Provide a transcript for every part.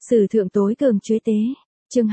Sử thượng tối cường chuế tế. Chương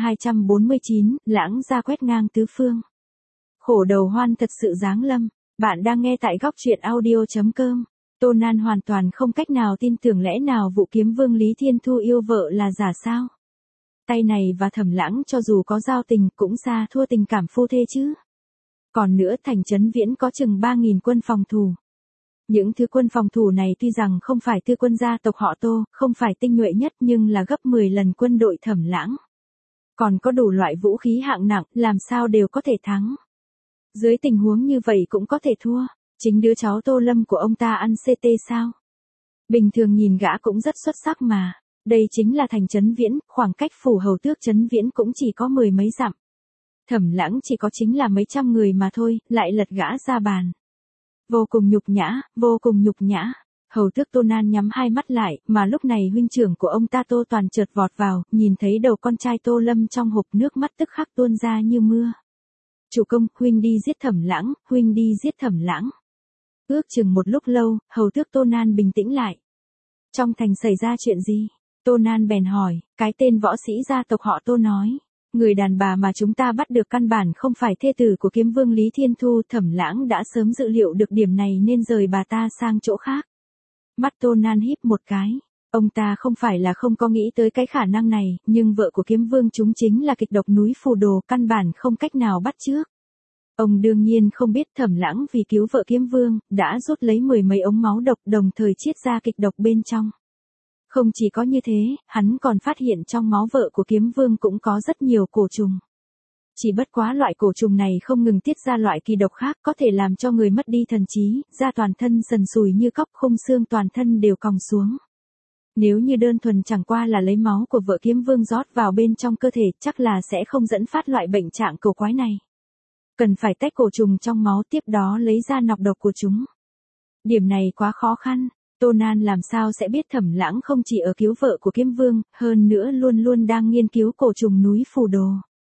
249, lãng gia quét ngang tứ phương. Khổ đầu hoan thật sự giáng lâm. Bạn đang nghe tại góc truyện audio.com. Tô Nan hoàn toàn không cách nào tin tưởng lẽ nào vụ kiếm vương Lý Thiên Thu yêu vợ là giả sao. Tay này và Thẩm Lãng cho dù có giao tình cũng xa thua tình cảm phu thê chứ. Còn nữa thành trấn Viễn có chừng 3.000 quân phòng thủ. Những thứ quân phòng thủ này tuy rằng không phải tư quân gia tộc họ Tô, không phải tinh nhuệ nhất nhưng là gấp 10 lần quân đội Thẩm Lãng. Còn có đủ loại vũ khí hạng nặng, làm sao đều có thể thắng. Dưới tình huống như vậy cũng có thể thua, chính đứa cháu Tô Lâm của ông ta ăn CT sao? Bình thường nhìn gã cũng rất xuất sắc mà, đây chính là thành trấn Viễn, khoảng cách phủ hầu tước trấn Viễn cũng chỉ có 10 mấy dặm. Thẩm Lãng chỉ có chính là mấy trăm người mà thôi, lại lật gã ra bàn. Vô cùng nhục nhã, vô cùng nhục nhã. Hầu tước Tô Nan nhắm hai mắt lại, mà lúc này huynh trưởng của ông ta Tô Toàn chợt vọt vào, nhìn thấy đầu con trai Tô Lâm trong hộp nước mắt tức khắc tuôn ra như mưa. Chủ công, huynh đi giết Thẩm Lãng, huynh đi giết Thẩm Lãng. Ước chừng một lúc lâu, hầu tước Tô Nan bình tĩnh lại. Trong thành xảy ra chuyện gì? Tô Nan bèn hỏi, cái tên võ sĩ gia tộc họ Tô nói. Người đàn bà mà chúng ta bắt được căn bản không phải thê tử của kiếm vương Lý Thiên Thu. Thẩm Lãng đã sớm dự liệu được điểm này nên rời bà ta sang chỗ khác. Mắt Tô Nan híp một cái. Ông ta không phải là không có nghĩ tới cái khả năng này, nhưng vợ của kiếm vương chúng chính là kịch độc núi phù đồ, căn bản không cách nào bắt chước. Ông đương nhiên không biết Thẩm Lãng vì cứu vợ kiếm vương, đã rút lấy 10 mấy ống máu độc đồng thời chiết ra kịch độc bên trong. Không chỉ có như thế, hắn còn phát hiện trong máu vợ của kiếm vương cũng có rất nhiều cổ trùng. Chỉ bất quá loại cổ trùng này không ngừng tiết ra loại kỳ độc khác có thể làm cho người mất đi thần trí, da toàn thân sần sùi như cóc, khung xương toàn thân đều còng xuống. Nếu như đơn thuần chẳng qua là lấy máu của vợ kiếm vương rót vào bên trong cơ thể chắc là sẽ không dẫn phát loại bệnh trạng cầu quái này. Cần phải tách cổ trùng trong máu tiếp đó lấy ra nọc độc của chúng. Điểm này quá khó khăn. Tô Nan làm sao sẽ biết Thẩm Lãng không chỉ ở cứu vợ của kiếm vương, hơn nữa luôn luôn đang nghiên cứu cổ trùng núi phù đồ.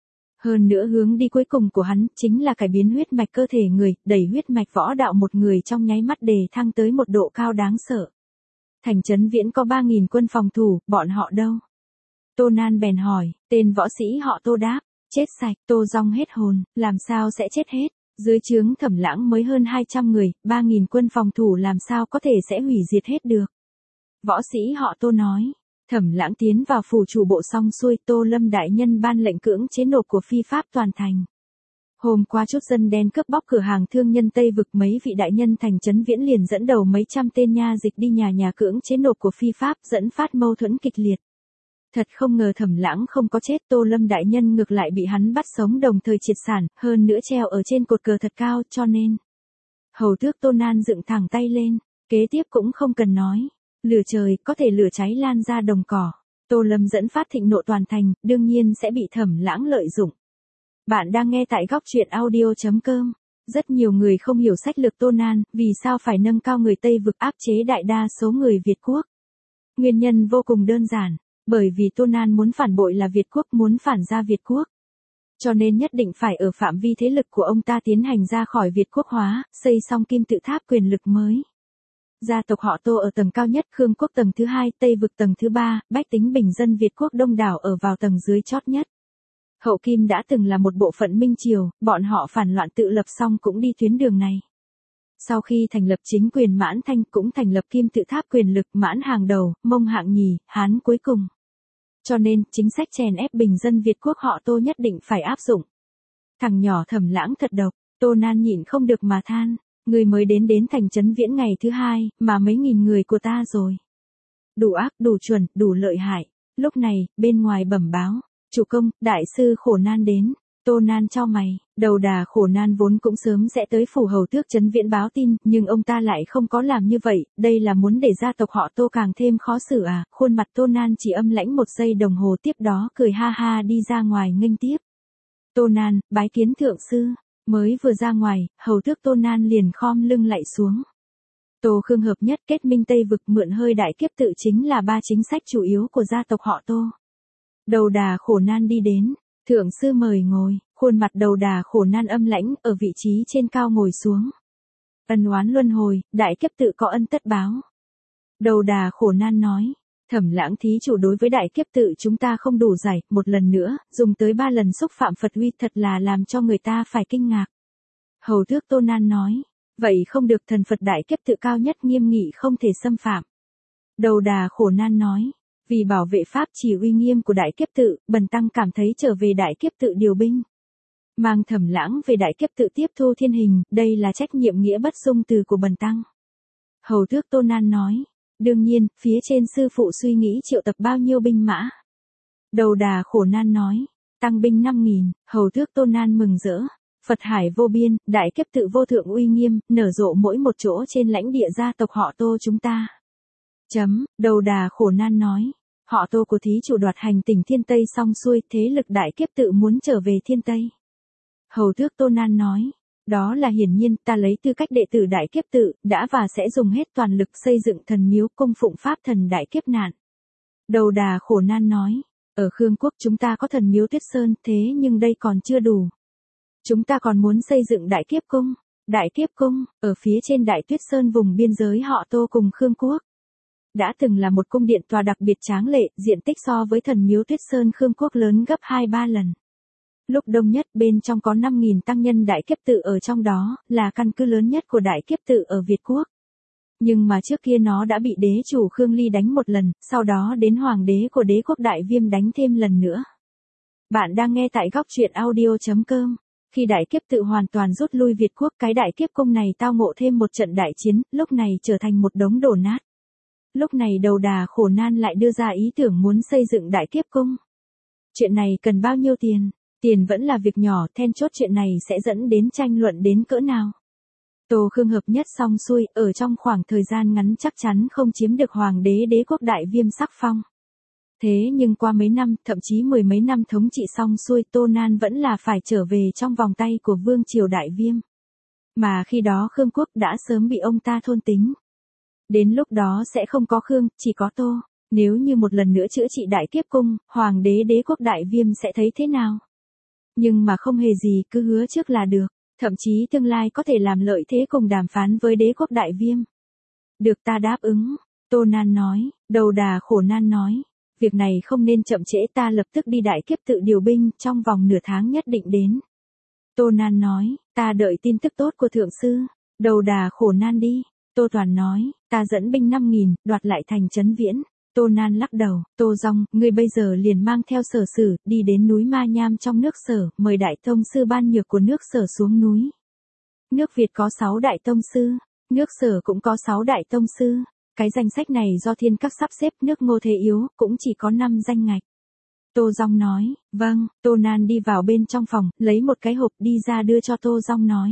Hơn nữa hướng đi cuối cùng của hắn chính là cải biến huyết mạch cơ thể người, đẩy huyết mạch võ đạo một người trong nháy mắt đề thăng tới một độ cao đáng sợ. Thành trấn Viễn có 3.000 quân phòng thủ, bọn họ đâu? Tô Nan bèn hỏi, tên võ sĩ họ Tô đáp, chết sạch. Tô Dong hết hồn, làm sao sẽ chết hết? Dưới trướng Thẩm Lãng mới hơn 200 người, 3.000 quân phòng thủ làm sao có thể sẽ hủy diệt hết được. Võ sĩ họ Tô nói, Thẩm Lãng tiến vào phủ chủ bộ xong xuôi, Tô Lâm đại nhân ban lệnh cưỡng chế nộp của phi pháp toàn thành. Hôm qua chút dân đen cướp bóc cửa hàng thương nhân Tây Vực, mấy vị đại nhân thành trấn Viễn liền dẫn đầu mấy trăm tên nha dịch đi nhà cưỡng chế nộp của phi pháp, dẫn phát mâu thuẫn kịch liệt. Thật không ngờ Thẩm Lãng không có chết, Tô Lâm đại nhân ngược lại bị hắn bắt sống đồng thời triệt sản, hơn nữa treo ở trên cột cờ thật cao, cho nên. Hầu tước Tô Nan dựng thẳng tay lên, kế tiếp cũng không cần nói. Lửa trời có thể lửa cháy lan ra đồng cỏ. Tô Lâm dẫn phát thịnh nộ toàn thành, đương nhiên sẽ bị Thẩm Lãng lợi dụng. Bạn đang nghe tại góc truyện audio.com. Rất nhiều người không hiểu sách lược Tô Nan, vì sao phải nâng cao người Tây Vực áp chế đại đa số người Việt quốc. Nguyên nhân vô cùng đơn giản. Bởi vì Tô Nan muốn phản bội là Việt quốc, muốn phản ra Việt quốc. Cho nên nhất định phải ở phạm vi thế lực của ông ta tiến hành ra khỏi Việt quốc hóa, xây xong kim tự tháp quyền lực mới. Gia tộc họ Tô ở tầng cao nhất, Khương quốc tầng thứ 2, Tây Vực tầng thứ 3, bách tính bình dân Việt quốc đông đảo ở vào tầng dưới chót nhất. Hậu Kim đã từng là một bộ phận Minh Triều, bọn họ phản loạn tự lập xong cũng đi tuyến đường này. Sau khi thành lập chính quyền Mãn Thanh cũng thành lập kim tự tháp quyền lực, Mãn hàng đầu, Mông hạng nhì, Hán cuối cùng. Cho nên, chính sách chèn ép bình dân Việt quốc họ Tô nhất định phải áp dụng. Thằng nhỏ Thẩm Lãng thật độc, Tô Nan nhịn không được mà than, người mới đến thành trấn Viễn ngày thứ 2, mà mấy nghìn người của ta rồi. Đủ ác, đủ chuẩn, đủ lợi hại. Lúc này, bên ngoài bẩm báo, chủ công, đại sư Khổ Nan đến. Tô Nan chau mày, đầu đà Khổ Nan vốn cũng sớm sẽ tới phủ hầu tước trấn Viễn báo tin, nhưng ông ta lại không có làm như vậy, đây là muốn để gia tộc họ Tô càng thêm khó xử à? Khuôn mặt Tô Nan chỉ âm lãnh một giây đồng hồ, tiếp đó cười ha ha đi ra ngoài nghênh tiếp. Tô Nan, bái kiến thượng sư. Mới vừa ra ngoài, hầu tước Tô Nan liền khom lưng lạy xuống. Tô Khương hợp nhất, kết minh Tây Vực, mượn hơi đại kiếp tự chính là ba chính sách chủ yếu của gia tộc họ Tô. Đầu đà Khổ Nan đi đến. Thượng sư mời ngồi, khuôn mặt đầu đà Khổ Nan âm lãnh, ở vị trí trên cao ngồi xuống. Ân oán luân hồi, đại kiếp tự có ân tất báo. Đầu đà Khổ Nan nói, Thẩm Lãng thí chủ đối với đại kiếp tự chúng ta không đủ giải, một lần nữa, dùng tới 3 lần xúc phạm Phật uy thật là làm cho người ta phải kinh ngạc. Hầu tước Tô Nan nói, vậy không được, thần Phật đại kiếp tự cao nhất nghiêm nghị không thể xâm phạm. Đầu Đà Khổ Nan nói, vì bảo vệ pháp chỉ uy nghiêm của đại kiếp tự, bần tăng cảm thấy trở về đại kiếp tự điều binh. Mang Thẩm Lãng về đại kiếp tự tiếp thu thiên hình, đây là trách nhiệm nghĩa bất dung từ của bần tăng. Hầu tước Tô Nan nói, đương nhiên, phía trên sư phụ suy nghĩ triệu tập bao nhiêu binh mã. Đầu Đà Khổ Nan nói, tăng binh 5.000, hầu tước Tô Nan mừng rỡ. Phật hải vô biên, đại kiếp tự vô thượng uy nghiêm, nở rộ mỗi một chỗ trên lãnh địa gia tộc họ Tô chúng ta. Đầu Đà Khổ Nan nói, họ Tô của thí chủ đoạt hành tỉnh Thiên Tây xong xuôi, thế lực đại kiếp tự muốn trở về Thiên Tây. Hầu tước Tô Nan nói, đó là hiển nhiên, ta lấy tư cách đệ tử đại kiếp tự, đã và sẽ dùng hết toàn lực xây dựng thần miếu cung phụng pháp thần đại kiếp nạn. Đầu Đà Khổ Nan nói, ở Khương Quốc chúng ta có thần miếu Tuyết Sơn, thế nhưng đây còn chưa đủ. Chúng ta còn muốn xây dựng đại kiếp cung. Đại kiếp cung, ở phía trên đại Tuyết Sơn vùng biên giới họ Tô cùng Khương Quốc. Đã từng là một cung điện tòa đặc biệt tráng lệ, diện tích so với thần miếu Tuyết Sơn Khương Quốc lớn gấp 2-3 lần. Lúc đông nhất bên trong có 5.000 tăng nhân đại kiếp tự ở trong đó, là căn cứ lớn nhất của đại kiếp tự ở Việt Quốc. Nhưng mà trước kia nó đã bị đế chủ Khương Ly đánh một lần, sau đó đến hoàng đế của đế quốc Đại Viêm đánh thêm lần nữa. Bạn đang nghe tại góc truyện audio.com. Khi đại kiếp tự hoàn toàn rút lui Việt Quốc, cái đại kiếp cung này tao ngộ thêm một trận đại chiến, lúc này trở thành một đống đổ nát. Lúc này Đầu Đà Khổ Nan lại đưa ra ý tưởng muốn xây dựng đại kiếp cung. Chuyện này cần bao nhiêu tiền? Tiền vẫn là việc nhỏ, then chốt chuyện này sẽ dẫn đến tranh luận đến cỡ nào. Tô Khương hợp nhất xong xuôi, ở trong khoảng thời gian ngắn chắc chắn không chiếm được hoàng đế đế quốc Đại Viêm sắc phong. Thế nhưng qua mấy năm, thậm chí 10 mấy năm thống trị xong xuôi, Tô Nan vẫn là phải trở về trong vòng tay của Vương Triều Đại Viêm. Mà khi đó Khương Quốc đã sớm bị ông ta thôn tính. Đến lúc đó sẽ không có Khương, chỉ có Tô. Nếu như một lần nữa chữa trị đại kiếp cung, hoàng đế đế quốc Đại Viêm sẽ thấy thế nào? Nhưng mà không hề gì, cứ hứa trước là được. Thậm chí tương lai có thể làm lợi thế cùng đàm phán với đế quốc Đại Viêm. Được, ta đáp ứng. Tô Nan nói. Đầu Đà Khổ Nan nói, việc này không nên chậm trễ, ta lập tức đi đại kiếp tự điều binh, trong vòng nửa tháng nhất định đến. Tô Nan nói, ta đợi tin tức tốt của thượng sư. Đầu Đà Khổ Nan đi. Tô Toàn nói, ta dẫn binh 5.000, đoạt lại thành Trấn Viễn. Tô Nan lắc đầu, Tô Dòng, ngươi bây giờ liền mang theo Sở Sử, đi đến núi Ma Nham trong nước Sở, mời đại tông sư ban nhược của nước Sở xuống núi. Nước Việt có 6 đại tông sư, nước Sở cũng có 6 đại tông sư. Cái danh sách này do thiên các sắp xếp, nước Ngô Thế Yếu, cũng chỉ có 5 danh ngạch. Tô Dòng nói, vâng. Tô Nan đi vào bên trong phòng, lấy một cái hộp đi ra đưa cho Tô Dòng nói.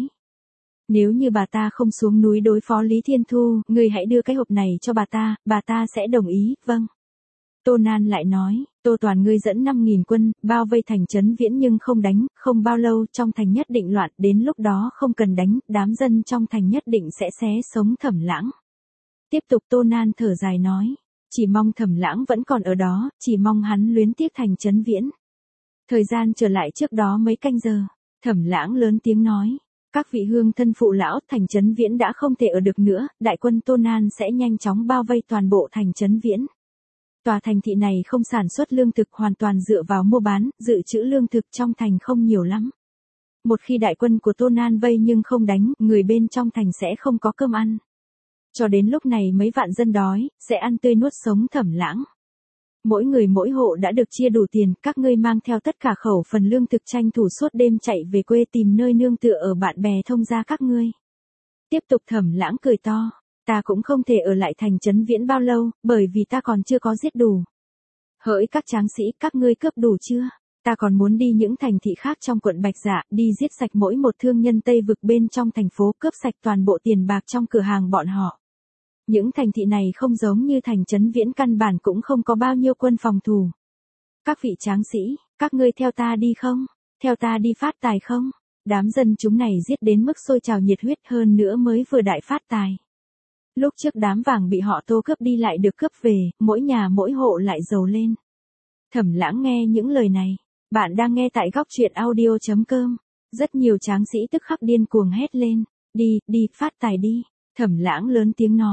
Nếu như bà ta không xuống núi đối phó Lý Thiên Thu, ngươi hãy đưa cái hộp này cho bà ta sẽ đồng ý, vâng. Tô Nan lại nói, Tô Toàn ngươi dẫn 5.000 quân, bao vây thành Trấn Viễn nhưng không đánh, không bao lâu trong thành nhất định loạn, đến lúc đó không cần đánh, đám dân trong thành nhất định sẽ xé sống Thẩm Lãng. Tiếp tục Tô Nan thở dài nói, chỉ mong Thẩm Lãng vẫn còn ở đó, chỉ mong hắn luyến tiếc thành Trấn Viễn. Thời gian trở lại trước đó mấy canh giờ, Thẩm Lãng lớn tiếng nói. Các vị hương thân phụ lão, thành Trấn Viễn đã không thể ở được nữa, đại quân Tô Nan sẽ nhanh chóng bao vây toàn bộ thành Trấn Viễn. Tòa thành thị này không sản xuất lương thực, hoàn toàn dựa vào mua bán, dự trữ lương thực trong thành không nhiều lắm. Một khi đại quân của Tô Nan vây nhưng không đánh, người bên trong thành sẽ không có cơm ăn. Cho đến lúc này mấy vạn dân đói, sẽ ăn tươi nuốt sống Thẩm Lãng. Mỗi người mỗi hộ đã được chia đủ tiền, các ngươi mang theo tất cả khẩu phần lương thực tranh thủ suốt đêm chạy về quê tìm nơi nương tựa ở bạn bè thông gia các ngươi. Tiếp tục Thẩm Lãng cười to, ta cũng không thể ở lại thành Trấn Viễn bao lâu, bởi vì ta còn chưa có giết đủ. Hỡi các tráng sĩ, các ngươi cướp đủ chưa? Ta còn muốn đi những thành thị khác trong quận Bạch Dạ, đi giết sạch mỗi một thương nhân Tây vực bên trong thành phố, cướp sạch toàn bộ tiền bạc trong cửa hàng bọn họ. Những thành thị này không giống như thành Trấn Viễn, căn bản cũng không có bao nhiêu quân phòng thủ. Các vị tráng sĩ, các ngươi theo ta đi không? Theo ta đi phát tài không? Đám dân chúng này giết đến mức sôi trào nhiệt huyết, hơn nữa mới vừa đại phát tài. Lúc trước đám vàng bị họ Tô cướp đi lại được cướp về, mỗi nhà mỗi hộ lại giàu lên. Thẩm Lãng nghe những lời này. Bạn đang nghe tại góc truyện audio.com. Rất nhiều tráng sĩ tức khắc điên cuồng hét lên. Đi, phát tài đi. Thẩm Lãng lớn tiếng nói.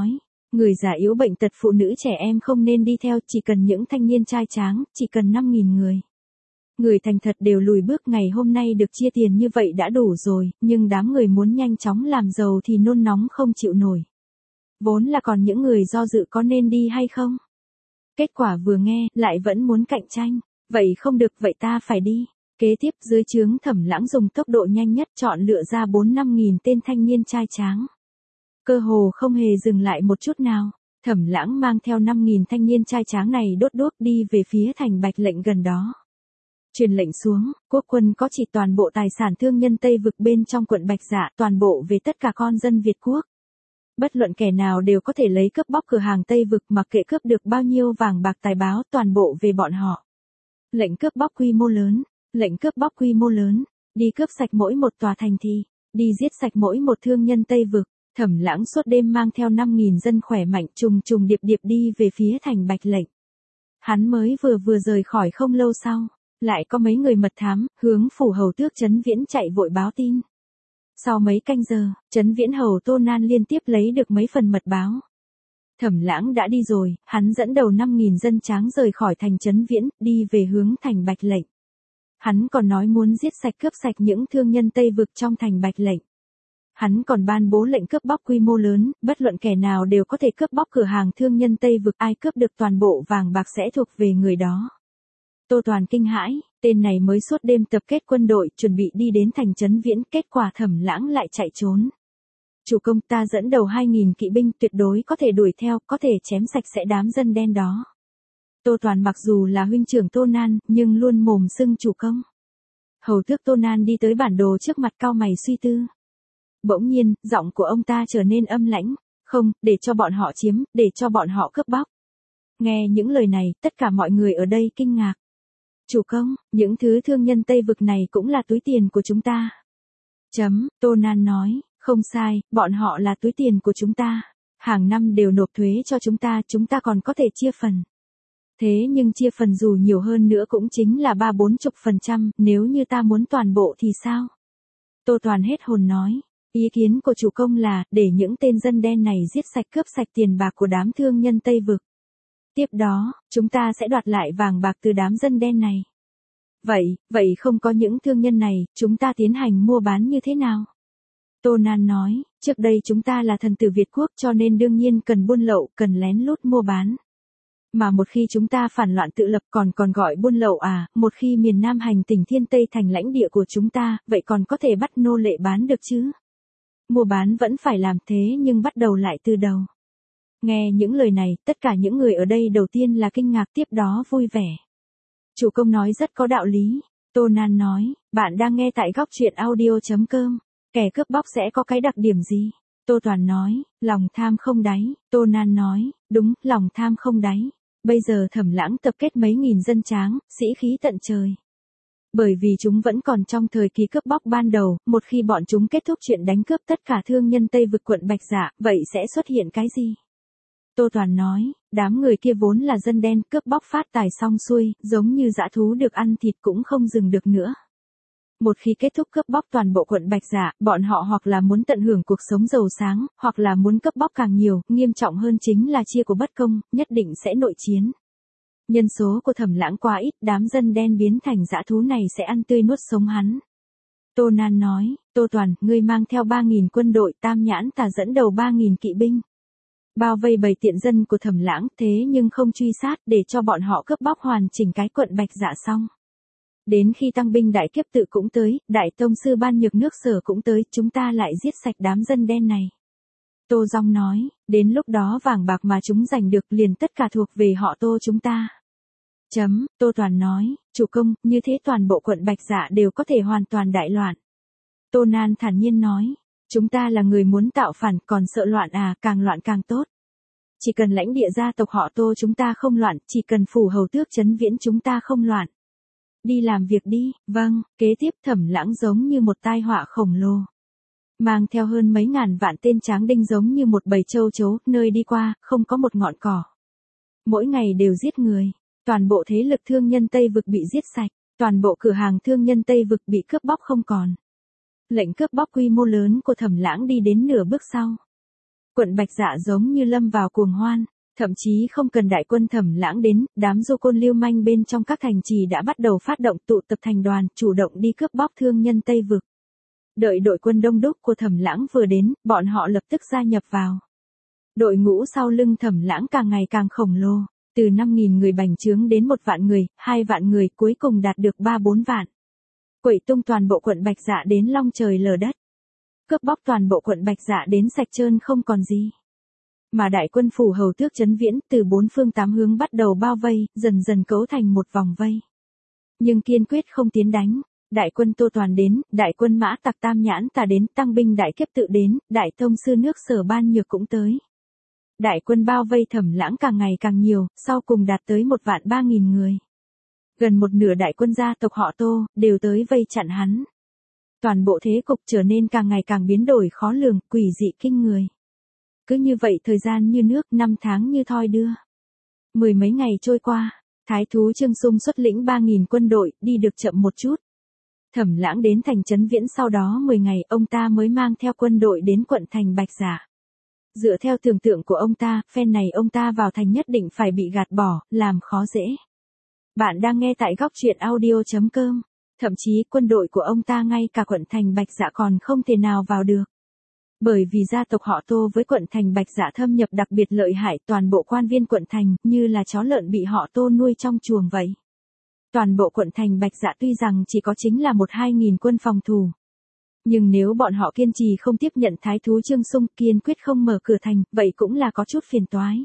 Người già yếu bệnh tật phụ nữ trẻ em không nên đi theo, chỉ cần những thanh niên trai tráng, chỉ cần 5.000 người. Người thành thật đều lùi bước, ngày hôm nay được chia tiền như vậy đã đủ rồi, nhưng đám người muốn nhanh chóng làm giàu thì nôn nóng không chịu nổi. Vốn là còn những người do dự có nên đi hay không. Kết quả vừa nghe, lại vẫn muốn cạnh tranh. Vậy không được, vậy ta phải đi. Kế tiếp dưới trướng Thẩm Lãng dùng tốc độ nhanh nhất chọn lựa ra 4-5 nghìn tên thanh niên trai tráng. Cơ hồ không hề dừng lại một chút nào. Thẩm Lãng mang theo 5.000 thanh niên trai tráng này đốt đuốc đi về phía thành Bạch Lệnh gần đó. Truyền lệnh xuống, quốc quân có chỉ toàn bộ tài sản thương nhân Tây Vực bên trong quận Bạch Dạ, toàn bộ về tất cả con dân Việt quốc. Bất luận kẻ nào đều có thể lấy cướp bóc cửa hàng Tây Vực, mặc kệ cướp được bao nhiêu vàng bạc tài báo, toàn bộ về bọn họ. Lệnh cướp bóc quy mô lớn, lệnh cướp bóc quy mô lớn, đi cướp sạch mỗi một tòa thành thị, đi giết sạch mỗi một thương nhân Tây Vực. Thẩm Lãng suốt đêm mang theo 5.000 dân khỏe mạnh trùng trùng điệp điệp đi về phía thành Bạch Lệnh. Hắn mới vừa rời khỏi không lâu sau, lại có mấy người mật thám, hướng phủ hầu tước Trấn Viễn chạy vội báo tin. Sau mấy canh giờ, Trấn Viễn hầu Tô Nan liên tiếp lấy được mấy phần mật báo. Thẩm Lãng đã đi rồi, hắn dẫn đầu 5.000 dân tráng rời khỏi thành Trấn Viễn, đi về hướng thành Bạch Lệnh. Hắn còn nói muốn giết sạch cướp sạch những thương nhân Tây Vực trong thành Bạch Lệnh. Hắn còn ban bố lệnh cướp bóc quy mô lớn, bất luận kẻ nào đều có thể cướp bóc cửa hàng thương nhân Tây Vực, ai cướp được toàn bộ vàng bạc sẽ thuộc về người đó. Tô Toàn kinh hãi, tên này mới suốt đêm tập kết quân đội, chuẩn bị đi đến thành Trấn Viễn, kết quả Thẩm Lãng lại chạy trốn. Chủ công, ta dẫn đầu 2.000 kỵ binh, tuyệt đối có thể đuổi theo, có thể chém sạch sẽ đám dân đen đó. Tô Toàn mặc dù là huynh trưởng Tô Nan, nhưng luôn mồm xưng chủ công. Hầu tước Tô Nan đi tới bản đồ trước mặt cau mày suy tư. Bỗng nhiên, giọng của ông ta trở nên âm lãnh, không, để cho bọn họ chiếm, để cho bọn họ cướp bóc. Nghe những lời này, tất cả mọi người ở đây kinh ngạc. Chủ công, những thứ thương nhân Tây Vực này cũng là túi tiền của chúng ta. Tô Nan nói, không sai, bọn họ là túi tiền của chúng ta. Hàng năm đều nộp thuế cho chúng ta còn có thể chia phần. Thế nhưng chia phần dù nhiều hơn nữa cũng chính là 30-40%, nếu như ta muốn toàn bộ thì sao? Tô Toàn hết hồn nói, ý kiến của chủ công là, để những tên dân đen này giết sạch cướp sạch tiền bạc của đám thương nhân Tây Vực. Tiếp đó, chúng ta sẽ đoạt lại vàng bạc từ đám dân đen này. Vậy không có những thương nhân này, chúng ta tiến hành mua bán như thế nào? Tô Nan nói, trước đây chúng ta là thần tử Việt quốc cho nên đương nhiên cần buôn lậu, cần lén lút mua bán. Mà một khi chúng ta phản loạn tự lập còn gọi buôn lậu à, một khi miền Nam hành tỉnh Thiên Tây thành lãnh địa của chúng ta, vậy còn có thể bắt nô lệ bán được chứ? Mua bán vẫn phải làm thế nhưng bắt đầu lại từ đầu. Nghe những lời này, tất cả những người ở đây đầu tiên là kinh ngạc, tiếp đó vui vẻ. Chủ công nói rất có đạo lý. Tô Nan nói, bạn đang nghe tại góc truyện audio.com. Kẻ cướp bóc sẽ có cái đặc điểm gì? Tô Toàn nói, lòng tham không đáy. Tô Nan nói, đúng, lòng tham không đáy. Bây giờ Thẩm Lãng tập kết mấy nghìn dân tráng, sĩ khí tận trời. Bởi vì chúng vẫn còn trong thời kỳ cướp bóc ban đầu, một khi bọn chúng kết thúc chuyện đánh cướp tất cả thương nhân Tây Vực quận Bạch Dạ, vậy sẽ xuất hiện cái gì? Tô Toàn nói, đám người kia vốn là dân đen, cướp bóc phát tài xong xuôi, giống như dã thú được ăn thịt cũng không dừng được nữa. Một khi kết thúc cướp bóc toàn bộ quận Bạch Dạ, bọn họ hoặc là muốn tận hưởng cuộc sống giàu sáng, hoặc là muốn cướp bóc càng nhiều, nghiêm trọng hơn chính là chia của bất công, nhất định sẽ nội chiến. Nhân số của Thẩm Lãng quá ít, đám dân đen biến thành dã thú này sẽ ăn tươi nuốt sống hắn. Tô Nan nói, Tô Toàn, ngươi mang theo 3.000 quân đội, Tam Nhãn ta dẫn đầu 3.000 kỵ binh. Bao vây bầy tiện dân của Thẩm Lãng, thế nhưng không truy sát, để cho bọn họ cướp bóc hoàn chỉnh cái quận Bạch Dạ xong. Đến khi tăng binh đại kiếp tự cũng tới, đại tông sư Ban Nhược nước Sở cũng tới, chúng ta lại giết sạch đám dân đen này. Tô Dung nói, đến lúc đó vàng bạc mà chúng giành được liền tất cả thuộc về họ Tô chúng ta. Tô Toàn nói, chủ công, như thế toàn bộ quận Bạch Dạ đều có thể hoàn toàn đại loạn. Tô Nan thản nhiên nói, chúng ta là người muốn tạo phản, còn sợ loạn à, càng loạn càng tốt. Chỉ cần lãnh địa gia tộc họ Tô chúng ta không loạn, chỉ cần phủ hầu tước Trấn Viễn chúng ta không loạn. Đi làm việc đi. Vâng. Kế tiếp Thẩm Lãng giống như một tai họa khổng lồ. Mang theo hơn mấy ngàn vạn tên tráng đinh giống như một bầy châu chấu, nơi đi qua, không có một ngọn cỏ. Mỗi ngày đều giết người. Toàn bộ thế lực thương nhân Tây Vực bị giết sạch. Toàn bộ cửa hàng thương nhân Tây Vực bị cướp bóc không còn. Lệnh cướp bóc quy mô lớn của Thẩm Lãng đi đến nửa bước sau. Quận Bạch Dạ giống như lâm vào cuồng hoan, thậm chí không cần đại quân Thẩm Lãng đến, đám du côn lưu manh bên trong các thành trì đã bắt đầu phát động tụ tập thành đoàn, chủ động đi cướp bóc thương nhân Tây Vực. Đợi đội quân đông đúc của Thẩm Lãng vừa đến, bọn họ lập tức gia nhập vào. Đội ngũ sau lưng Thẩm Lãng càng ngày càng khổng lồ, từ 5.000 người bành trướng đến 1 vạn người, 2 vạn người, cuối cùng đạt được 3-4 vạn. Quậy tung toàn bộ quận Bạch Dạ đến long trời lở đất. Cướp bóc toàn bộ quận Bạch Dạ đến sạch trơn không còn gì. Mà đại quân phủ hầu tước Trấn Viễn từ 4 phương 8 hướng bắt đầu bao vây, dần dần cấu thành một vòng vây. Nhưng kiên quyết không tiến đánh. Đại quân Tô Toàn đến, đại quân Mã Tặc Tam Nhãn Tà đến, tăng binh đại kiếp tự đến, đại tông sư nước Sở Ban Nhược cũng tới. Đại quân bao vây Thẩm Lãng càng ngày càng nhiều, sau cùng đạt tới 1.300.000 người. Gần một nửa đại quân gia tộc họ Tô, đều tới vây chặn hắn. Toàn bộ thế cục trở nên càng ngày càng biến đổi khó lường, quỷ dị kinh người. Cứ như vậy thời gian như nước, 5 tháng như thoi đưa. 10 mấy ngày trôi qua, Thái thú Trương Sung xuất lĩnh 3.000 quân đội, đi được chậm một chút. Thẩm Lãng đến thành Trấn Viễn sau đó 10 ngày, ông ta mới mang theo quân đội đến quận thành Bạch Dạ. Dựa theo tưởng tượng của ông ta, phen này ông ta vào thành nhất định phải bị gạt bỏ, làm khó dễ. Bạn đang nghe tại góc truyện audio.com. Thậm chí quân đội của ông ta ngay cả quận thành Bạch Dạ còn không thể nào vào được. Bởi vì gia tộc họ Tô với quận thành Bạch Dạ thâm nhập đặc biệt lợi hại, toàn bộ quan viên quận thành như là chó lợn bị họ Tô nuôi trong chuồng vậy. Toàn bộ quận thành Bạch Dạ tuy rằng chỉ có chính là 1-2 nghìn quân phòng thủ. Nhưng nếu bọn họ kiên trì không tiếp nhận thái thú Trương Sung, kiên quyết không mở cửa thành, vậy cũng là có chút phiền toái.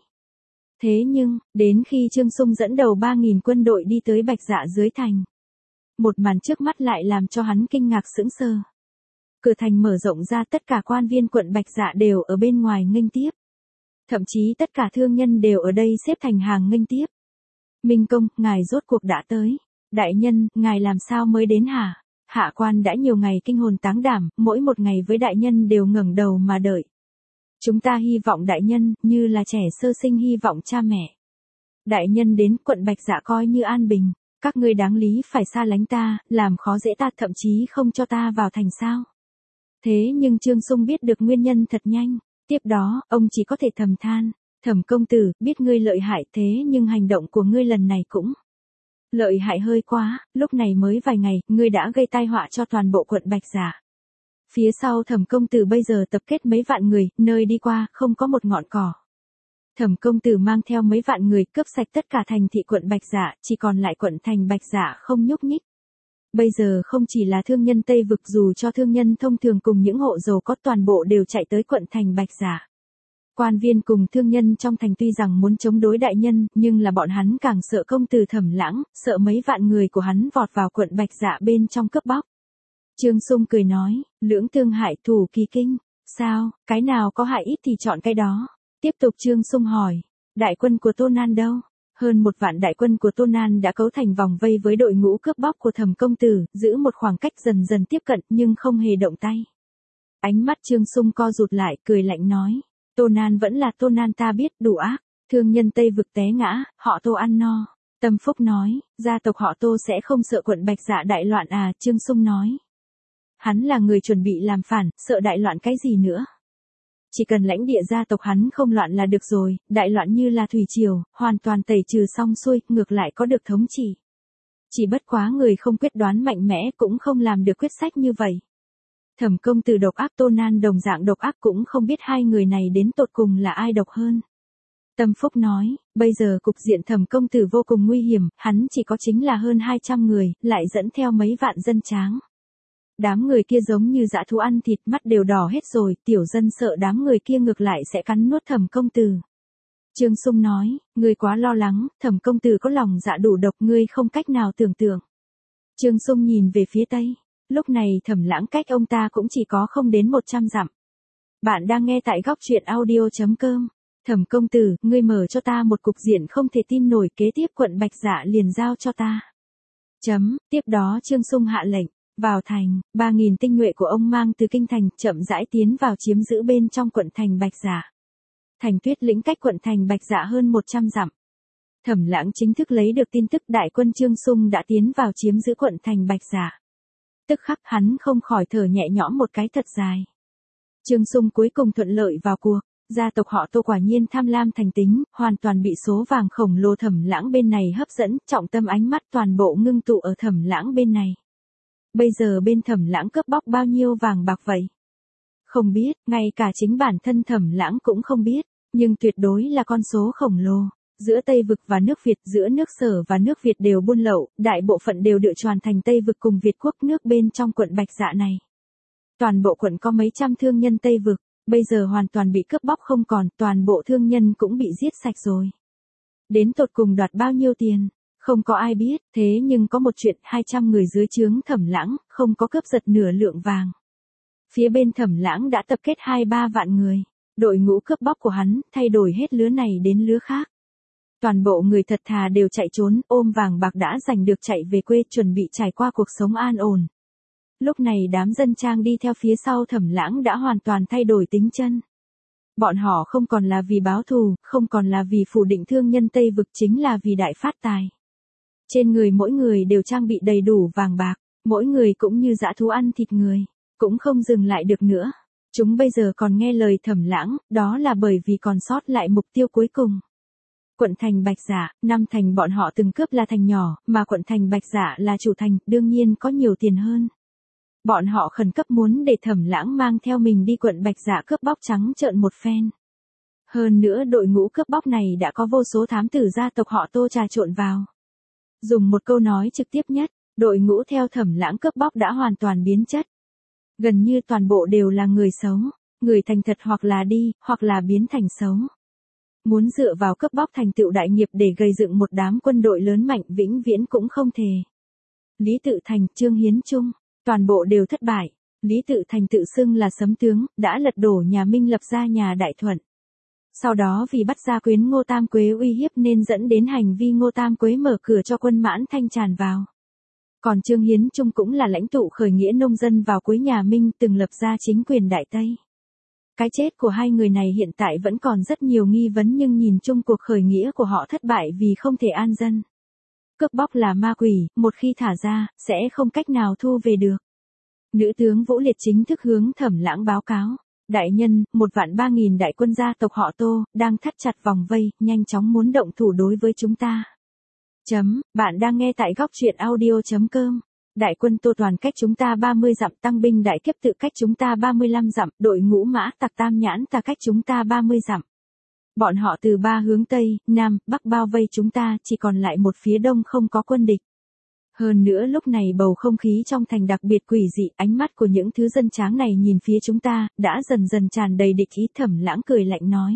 Thế nhưng, đến khi Trương Sung dẫn đầu 3.000 quân đội đi tới Bạch Dạ dưới thành. Một màn trước mắt lại làm cho hắn kinh ngạc sững sờ. Cửa thành mở rộng ra, tất cả quan viên quận Bạch Dạ đều ở bên ngoài nghênh tiếp. Thậm chí tất cả thương nhân đều ở đây xếp thành hàng nghênh tiếp. Minh công, ngài rốt cuộc đã tới. Đại nhân, ngài làm sao mới đến hả? Hạ quan đã nhiều ngày kinh hồn táng đảm, mỗi một ngày với đại nhân đều ngẩng đầu mà đợi. Chúng ta hy vọng đại nhân, như là trẻ sơ sinh hy vọng cha mẹ. Đại nhân đến, quận Bạch Dạ coi như an bình. Các ngươi đáng lý phải xa lánh ta, làm khó dễ ta, thậm chí không cho ta vào thành sao. Thế nhưng Trương Sung biết được nguyên nhân thật nhanh. Tiếp đó, ông chỉ có thể thầm than. Thẩm công tử, biết ngươi lợi hại thế nhưng hành động của ngươi lần này cũng lợi hại hơi quá, lúc này mới vài ngày, ngươi đã gây tai họa cho toàn bộ quận Bạch Dạ. Phía sau Thẩm công tử bây giờ tập kết mấy vạn người, nơi đi qua, không có một ngọn cỏ. Thẩm công tử mang theo mấy vạn người cướp sạch tất cả thành thị quận Bạch Dạ, chỉ còn lại quận thành Bạch Dạ không nhúc nhích. Bây giờ không chỉ là thương nhân Tây Vực, dù cho thương nhân thông thường cùng những hộ giàu có toàn bộ đều chạy tới quận thành Bạch Dạ. Quan viên cùng thương nhân trong thành tuy rằng muốn chống đối đại nhân, nhưng là bọn hắn càng sợ công tử Thẩm Lãng, sợ mấy vạn người của hắn vọt vào quận Bạch Dạ bên trong cướp bóc. Trương Sung cười nói, lưỡng thương hại thủ kỳ kinh, sao, cái nào có hại ít thì chọn cái đó. Tiếp tục Trương Sung hỏi, đại quân của Tô Nan đâu? Hơn 1 vạn đại quân của Tô Nan đã cấu thành vòng vây với đội ngũ cướp bóc của Thẩm công tử, giữ một khoảng cách dần dần tiếp cận nhưng không hề động tay. Ánh mắt Trương Sung co rụt lại, cười lạnh nói, Tô Nan vẫn là Tô Nan ta biết, đủ ác, thương nhân Tây Vực té ngã, họ Tô ăn no. Tâm Phúc nói, gia tộc họ Tô sẽ không sợ quận Bạch Dạ đại loạn à, Trương Sung nói. Hắn là người chuẩn bị làm phản, sợ đại loạn cái gì nữa. Chỉ cần lãnh địa gia tộc hắn không loạn là được rồi, đại loạn như là thủy triều, hoàn toàn tẩy trừ xong xuôi, ngược lại có được thống trị. Chỉ bất quá người không quyết đoán mạnh mẽ cũng không làm được quyết sách như vậy. Thẩm công tử độc ác, Tô Nan đồng dạng độc ác, cũng không biết hai người này đến tột cùng là ai độc hơn. Tâm Phúc nói, bây giờ cục diện Thẩm công tử vô cùng nguy hiểm, hắn chỉ có chính là hơn 200 người, lại dẫn theo mấy vạn dân tráng. Đám người kia giống như dã thú ăn thịt, mắt đều đỏ hết rồi, tiểu dân sợ đám người kia ngược lại sẽ cắn nuốt Thẩm công tử. Trương Sung nói, ngươi quá lo lắng, Thẩm công tử có lòng dạ đủ độc, ngươi không cách nào tưởng tượng. Trương Sung nhìn về phía tây, lúc này Thẩm Lãng cách ông ta cũng chỉ có không đến 100 dặm. Bạn đang nghe tại góc truyện audio.com. Thẩm công tử, ngươi mở cho ta một cục diện không thể tin nổi, kế tiếp quận Bạch Dạ liền giao cho ta. Tiếp đó Trương Sung hạ lệnh. Vào thành, 3.000 tinh nhuệ của ông mang từ kinh thành, chậm rãi tiến vào chiếm giữ bên trong quận thành Bạch Dạ. Thành Tuyết lĩnh cách quận thành Bạch Dạ hơn 100 dặm. Thẩm Lãng chính thức lấy được tin tức đại quân Trương Sung đã tiến vào chiếm giữ quận thành Bạch Dạ. Tức khắc hắn không khỏi thở nhẹ nhõm một cái thật dài. Trương Sung cuối cùng thuận lợi vào cuộc, Gia tộc họ Tô quả nhiên tham lam thành tính, hoàn toàn bị số vàng khổng lồ Thẩm Lãng bên này hấp dẫn, trọng tâm ánh mắt toàn bộ ngưng tụ ở Thẩm Lãng bên này. Bây giờ bên Thẩm Lãng cướp bóc bao nhiêu vàng bạc vậy? Không biết, ngay cả chính bản thân Thẩm Lãng cũng không biết, nhưng tuyệt đối là con số khổng lồ. Giữa Tây Vực và nước Việt, giữa nước Sở và nước Việt đều buôn lậu, đại bộ phận đều được tròn thành Tây Vực cùng Việt quốc nước bên trong quận Bạch Dạ này. Toàn bộ quận có mấy trăm thương nhân Tây Vực, bây giờ hoàn toàn bị cướp bóc không còn, toàn bộ thương nhân cũng bị giết sạch rồi. Đến tột cùng đoạt bao nhiêu tiền, không có ai biết, thế nhưng có một chuyện 200 người dưới trướng Thẩm Lãng, không có cướp giật nửa lượng vàng. Phía bên Thẩm Lãng đã tập kết 2-3 vạn người, đội ngũ cướp bóc của hắn, thay đổi hết lứa này đến lứa khác. Toàn bộ người thật thà đều chạy trốn, ôm vàng bạc đã giành được chạy về quê chuẩn bị trải qua cuộc sống an ổn. Lúc này đám dân trang đi theo phía sau Thẩm Lãng đã hoàn toàn thay đổi tính chân. Bọn họ không còn là vì báo thù, không còn là vì phủ định thương nhân Tây Vực, chính là vì đại phát tài. Trên người mỗi người đều trang bị đầy đủ vàng bạc, mỗi người cũng như dã thú ăn thịt người, cũng không dừng lại được nữa. Chúng bây giờ còn nghe lời Thẩm Lãng, đó là bởi vì còn sót lại mục tiêu cuối cùng. Quận thành Bạch Dạ, 5 thành bọn họ từng cướp là thành nhỏ, mà quận thành Bạch Dạ là chủ thành, đương nhiên có nhiều tiền hơn. Bọn họ khẩn cấp muốn để Thẩm Lãng mang theo mình đi quận Bạch Dạ cướp bóc trắng trợn một phen. Hơn nữa đội ngũ cướp bóc này đã có vô số thám tử gia tộc họ Tô trà trộn vào. Dùng một câu nói trực tiếp nhất, đội ngũ theo Thẩm Lãng cướp bóc đã hoàn toàn biến chất. Gần như toàn bộ đều là người xấu, người thành thật hoặc là đi, hoặc là biến thành xấu. Muốn dựa vào cướp bóc thành tựu đại nghiệp để gây dựng một đám quân đội lớn mạnh vĩnh viễn cũng không thể. Lý Tự Thành, Trương Hiến Trung, toàn bộ đều thất bại. Lý Tự Thành tự xưng là Sấm Tướng, đã lật đổ nhà Minh lập ra nhà Đại Thuận. Sau đó vì bắt gia quyến Ngô Tam Quế uy hiếp nên dẫn đến hành vi Ngô Tam Quế mở cửa cho quân Mãn Thanh tràn vào. Còn Trương Hiến Trung cũng là lãnh tụ khởi nghĩa nông dân vào cuối nhà Minh, từng lập ra chính quyền Đại Tây. Cái chết của hai người này hiện tại vẫn còn rất nhiều nghi vấn, nhưng nhìn chung cuộc khởi nghĩa của họ thất bại vì không thể an dân. Cướp bóc là ma quỷ, một khi thả ra, sẽ không cách nào thu về được. Nữ tướng Vũ Liệt chính thức hướng Thẩm Lãng báo cáo. Đại nhân, 1.300.000 đại quân gia tộc họ Tô, đang thắt chặt vòng vây, nhanh chóng muốn động thủ đối với chúng ta. Bạn đang nghe tại góc truyện audio.com. Đại quân Tô toàn cách chúng ta 30 dặm, tăng binh đại kiếp tự cách chúng ta 35 dặm, đội ngũ mã tặc Tam Nhãn ta cách chúng ta 30 dặm. Bọn họ từ 3 hướng Tây, Nam, Bắc bao vây chúng ta, chỉ còn lại một phía Đông không có quân địch. Hơn nữa lúc này bầu không khí trong thành đặc biệt quỷ dị, ánh mắt của những thứ dân tráng này nhìn phía chúng ta, đã dần dần tràn đầy địch ý. Thẩm Lãng cười lạnh nói.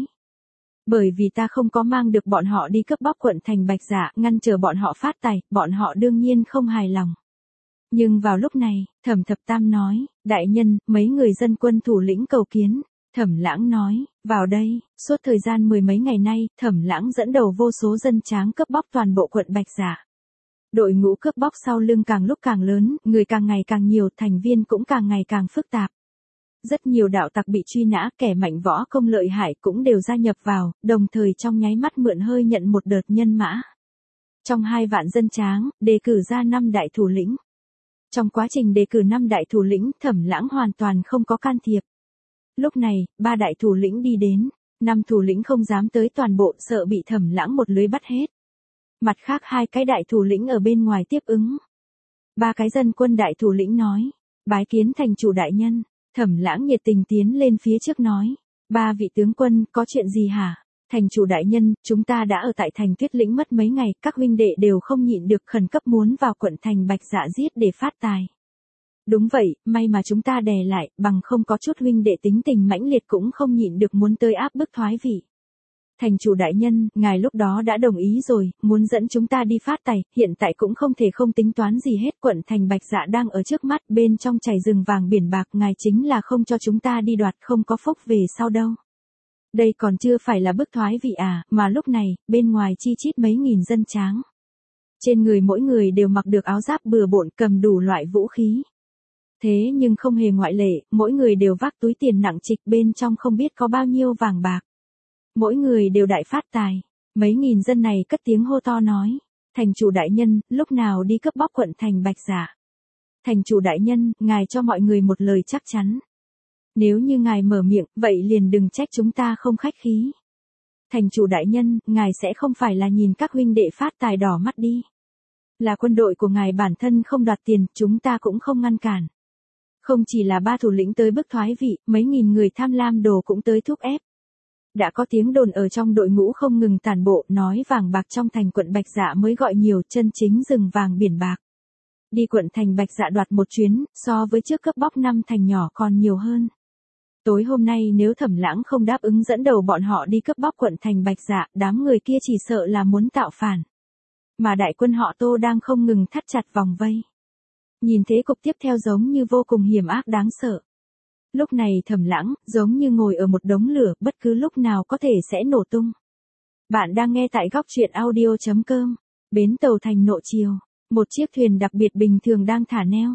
Bởi vì ta không có mang được bọn họ đi cướp bóc quận thành Bạch Dạ, ngăn trở bọn họ phát tài, bọn họ đương nhiên không hài lòng. Nhưng vào lúc này, Thẩm Thập Tam nói, đại nhân, mấy người dân quân thủ lĩnh cầu kiến. Thẩm Lãng nói, vào đây, suốt thời gian 10 mấy ngày nay, Thẩm Lãng dẫn đầu vô số dân tráng cướp bóc toàn bộ quận Bạch Dạ. Đội ngũ cướp bóc sau lưng càng lúc càng lớn, người càng ngày càng nhiều, thành viên cũng càng ngày càng phức tạp. Rất nhiều đạo tặc bị truy nã, kẻ mạnh võ công lợi hại cũng đều gia nhập vào, đồng thời trong nháy mắt mượn hơi nhận một đợt nhân mã. Trong 2 vạn dân tráng, đề cử ra 5 đại thủ lĩnh. Trong quá trình đề cử 5 đại thủ lĩnh, Thẩm Lãng hoàn toàn không có can thiệp. Lúc này, 3 đại thủ lĩnh đi đến, 5 thủ lĩnh không dám tới toàn bộ, sợ bị Thẩm Lãng một lưới bắt hết. Mặt khác 2 cái đại thủ lĩnh ở bên ngoài tiếp ứng. 3 cái dân quân đại thủ lĩnh nói, bái kiến thành chủ đại nhân. Thẩm Lãng nhiệt tình tiến lên phía trước nói, 3 vị tướng quân, có chuyện gì hả? Thành chủ đại nhân, chúng ta đã ở tại thành Tuyết Lĩnh mất mấy ngày, các huynh đệ đều không nhịn được khẩn cấp muốn vào quận thành Bạch Dạ giết để phát tài. Đúng vậy, may mà chúng ta đè lại, bằng không có chút huynh đệ tính tình mãnh liệt cũng không nhịn được muốn tới áp bức thoái vị. Thành chủ đại nhân, ngài lúc đó đã đồng ý rồi, muốn dẫn chúng ta đi phát tài, hiện tại cũng không thể không tính toán gì hết, quận thành Bạch Dạ đang ở trước mắt, bên trong chảy rừng vàng biển bạc, ngài chính là không cho chúng ta đi đoạt, không có phúc về sau đâu. Đây còn chưa phải là bức thoái vị à, mà lúc này, bên ngoài chi chít mấy nghìn dân tráng. Trên người mỗi người đều mặc được áo giáp bừa bộn, cầm đủ loại vũ khí. Thế nhưng không hề ngoại lệ, mỗi người đều vác túi tiền nặng trịch, bên trong không biết có bao nhiêu vàng bạc. Mỗi người đều đại phát tài. Mấy nghìn dân này cất tiếng hô to nói. Thành chủ đại nhân, lúc nào đi cướp bóc quận thành Bạch Dạ? Thành chủ đại nhân, ngài cho mọi người một lời chắc chắn. Nếu như ngài mở miệng, vậy liền đừng trách chúng ta không khách khí. Thành chủ đại nhân, ngài sẽ không phải là nhìn các huynh đệ phát tài đỏ mắt đi. Là quân đội của ngài bản thân không đoạt tiền, chúng ta cũng không ngăn cản. Không chỉ là 3 thủ lĩnh tới bức thoái vị, mấy nghìn người tham lam đồ cũng tới thúc ép. Đã có tiếng đồn ở trong đội ngũ không ngừng tản bộ, nói vàng bạc trong thành quận Bạch Dạ mới gọi nhiều, chân chính rừng vàng biển bạc. Đi quận thành Bạch Dạ đoạt một chuyến, so với trước cướp bóc 5 thành nhỏ còn nhiều hơn. Tối hôm nay nếu Thẩm Lãng không đáp ứng dẫn đầu bọn họ đi cướp bóc quận thành Bạch Dạ, đám người kia chỉ sợ là muốn tạo phản. Mà đại quân họ Tô đang không ngừng thắt chặt vòng vây. Nhìn thế cục tiếp theo giống như vô cùng hiểm ác đáng sợ. Lúc này Thẩm Lãng, giống như ngồi ở một đống lửa, bất cứ lúc nào có thể sẽ nổ tung. Bạn đang nghe tại góc truyện audio.com. Bến tàu thành Nộ Chiều. Một chiếc thuyền đặc biệt bình thường đang thả neo.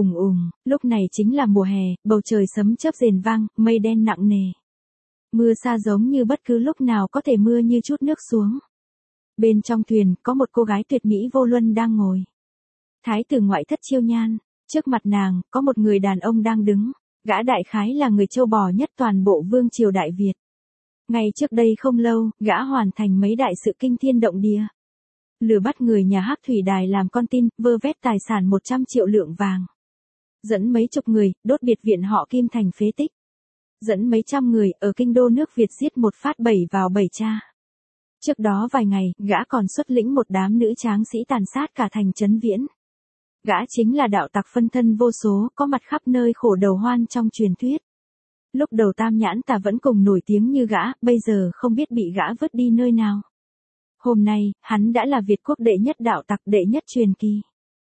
Lúc này chính là mùa hè, bầu trời sấm chớp rền vang, mây đen nặng nề. Mưa sa giống như bất cứ lúc nào có thể mưa như chút nước xuống. Bên trong thuyền, có một cô gái tuyệt mỹ vô luân đang ngồi. Thái tử ngoại thất Chiêu Nhan, trước mặt nàng, có một người đàn ông đang đứng. Gã đại khái là người châu bò nhất toàn bộ vương triều Đại Việt. Ngay trước đây không lâu, gã hoàn thành mấy đại sự kinh thiên động địa. Lừa bắt người nhà Hắc Thủy Đài làm con tin, vơ vét tài sản 100 triệu lượng vàng. Dẫn mấy chục người, đốt biệt viện họ Kim thành phế tích. Dẫn mấy trăm người, ở kinh đô nước Việt giết một phát 7 vào 7 cha. Trước đó vài ngày, gã còn xuất lĩnh một đám nữ tráng sĩ tàn sát cả thành Trấn Viễn. Gã chính là đạo tặc phân thân vô số, có mặt khắp nơi khổ đầu hoan trong truyền thuyết. Lúc đầu Tam Nhãn Tà vẫn cùng nổi tiếng như gã, bây giờ không biết bị gã vứt đi nơi nào. Hôm nay, hắn đã là Việt quốc đệ nhất đạo tặc, đệ nhất truyền kỳ.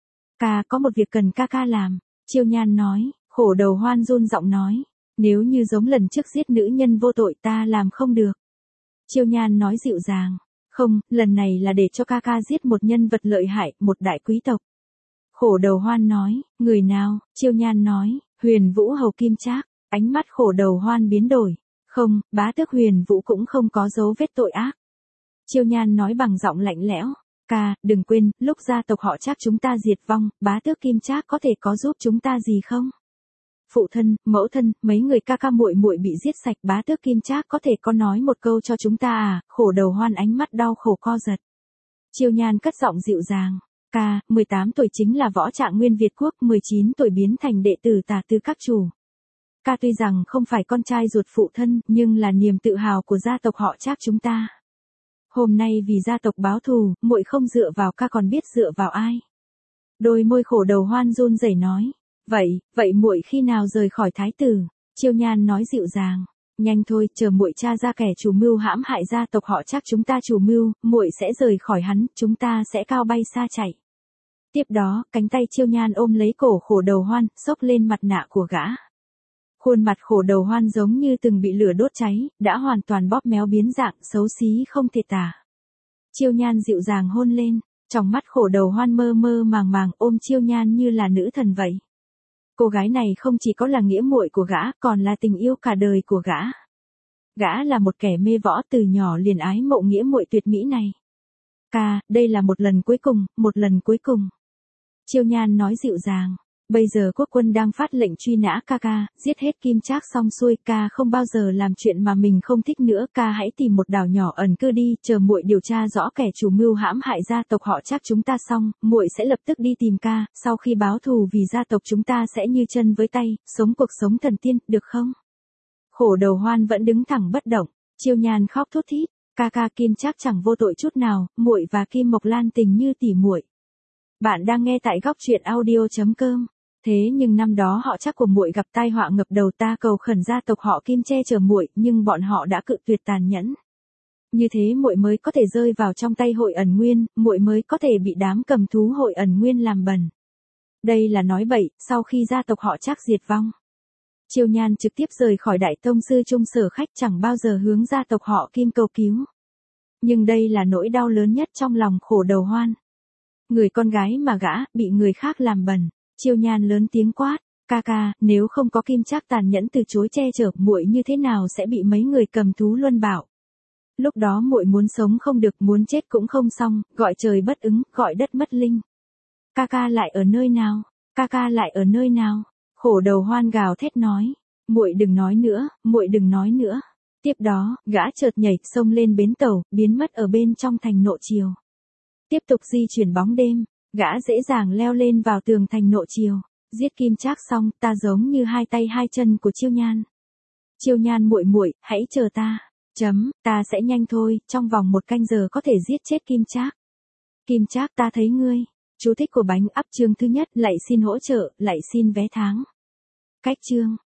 Ca có một việc cần ca làm, Chiêu Nhan nói, khổ đầu hoan run giọng nói, nếu như giống lần trước giết nữ nhân vô tội ta làm không được. Chiêu Nhan nói dịu dàng, không, lần này là để cho ca giết một nhân vật lợi hại, một đại quý tộc. Khổ đầu hoan nói, người nào, Chiêu Nhan nói, Huyền Vũ hầu Kim Trác, ánh mắt khổ đầu hoan biến đổi, không, bá tước Huyền Vũ cũng không có dấu vết tội ác. Chiêu Nhan nói bằng giọng lạnh lẽo, ca, đừng quên, lúc gia tộc họ Trác chúng ta diệt vong, bá tước Kim Trác có thể có giúp chúng ta gì không? Phụ thân, mẫu thân, mấy người ca muội muội bị giết sạch, bá tước Kim Trác có thể có nói một câu cho chúng ta à? Khổ đầu hoan ánh mắt đau khổ co giật. Chiêu Nhan cất giọng dịu dàng, ca, 18 tuổi chính là võ trạng nguyên Việt quốc, 19 tuổi biến thành đệ tử Tả Tư các chủ. Ca tuy rằng không phải con trai ruột phụ thân, nhưng là niềm tự hào của gia tộc họ Trác chúng ta. Hôm nay vì gia tộc báo thù, muội không dựa vào ca còn biết dựa vào ai. Đôi môi khổ đầu hoan run rẩy nói, vậy muội khi nào rời khỏi thái tử? Chiêu Nhan nói dịu dàng, nhanh thôi, chờ muội tra ra kẻ chủ mưu hãm hại gia tộc họ Trác chúng ta chủ mưu, muội sẽ rời khỏi hắn, chúng ta sẽ cao bay xa chạy. Tiếp đó, cánh tay Chiêu Nhan ôm lấy cổ khổ đầu hoan, xốc lên mặt nạ của gã. Khuôn mặt khổ đầu hoan giống như từng bị lửa đốt cháy, đã hoàn toàn bóp méo biến dạng, xấu xí không thể tả. Chiêu Nhan dịu dàng hôn lên, trong mắt khổ đầu hoan mơ mơ màng ôm Chiêu Nhan như là nữ thần vậy. Cô gái này không chỉ có là nghĩa muội của gã, còn là tình yêu cả đời của gã. Gã là một kẻ mê võ, từ nhỏ liền ái mộ nghĩa muội tuyệt mỹ này. Ca, đây là một lần cuối cùng, một lần cuối cùng. Chiêu Nhan nói dịu dàng, bây giờ quốc quân đang phát lệnh truy nã ca, giết hết Kim Trác xong xuôi, ca không bao giờ làm chuyện mà mình không thích nữa, ca hãy tìm một đảo nhỏ ẩn cư đi, chờ muội điều tra rõ kẻ chủ mưu hãm hại gia tộc họ Trác chúng ta xong, muội sẽ lập tức đi tìm ca, sau khi báo thù vì gia tộc chúng ta sẽ như chân với tay, sống cuộc sống thần tiên, được không? Khổ đầu hoan vẫn đứng thẳng bất động, Chiêu Nhan khóc thút thít, ca Kim Trác chẳng vô tội chút nào, muội và Kim Mộc Lan tình như tỉ muội. Bạn đang nghe tại góc truyện audio.com. Thế nhưng năm đó họ Trác của muội gặp tai họa ngập đầu, ta cầu khẩn gia tộc họ Kim che chở muội, nhưng bọn họ đã cự tuyệt tàn nhẫn. Như thế muội mới có thể rơi vào trong tay Hội Ẩn Nguyên, muội mới có thể bị đám cầm thú Hội Ẩn Nguyên làm bẩn. Đây là nói bậy, sau khi gia tộc họ Trác diệt vong. Chiêu Nhan trực tiếp rời khỏi Đại Tông sư Trung Sở Khách, chẳng bao giờ hướng gia tộc họ Kim cầu cứu. Nhưng đây là nỗi đau lớn nhất trong lòng khổ đầu hoan. Người con gái mà gã, bị người khác làm bẩn. Chiêu Nhan lớn tiếng quát, ca, nếu không có Kim Trác tàn nhẫn từ chối che chở, muội như thế nào sẽ bị mấy người cầm thú luân bạo. Lúc đó muội muốn sống không được, muốn chết cũng không xong, gọi trời bất ứng, gọi đất mất linh. Ca lại ở nơi nào? Ca lại ở nơi nào? Khổ đầu hoan gào thét nói, Muội đừng nói nữa, muội đừng nói nữa. Tiếp đó, gã chợt nhảy xông lên bến tàu, biến mất ở bên trong thành Nộ Chiều. Tiếp tục di chuyển bóng đêm, gã dễ dàng leo lên vào tường thành Nộ Chiều. Giết Kim Trác xong, ta giống như hai tay hai chân của Chiêu Nhan. Chiêu Nhan muội muội, hãy chờ ta. Ta sẽ nhanh thôi, trong vòng 1 canh giờ có thể giết chết Kim Trác. Kim Trác, ta thấy ngươi. Chú thích của bánh ắp chương thứ nhất, lại xin hỗ trợ, lại xin vé tháng. Cách chương.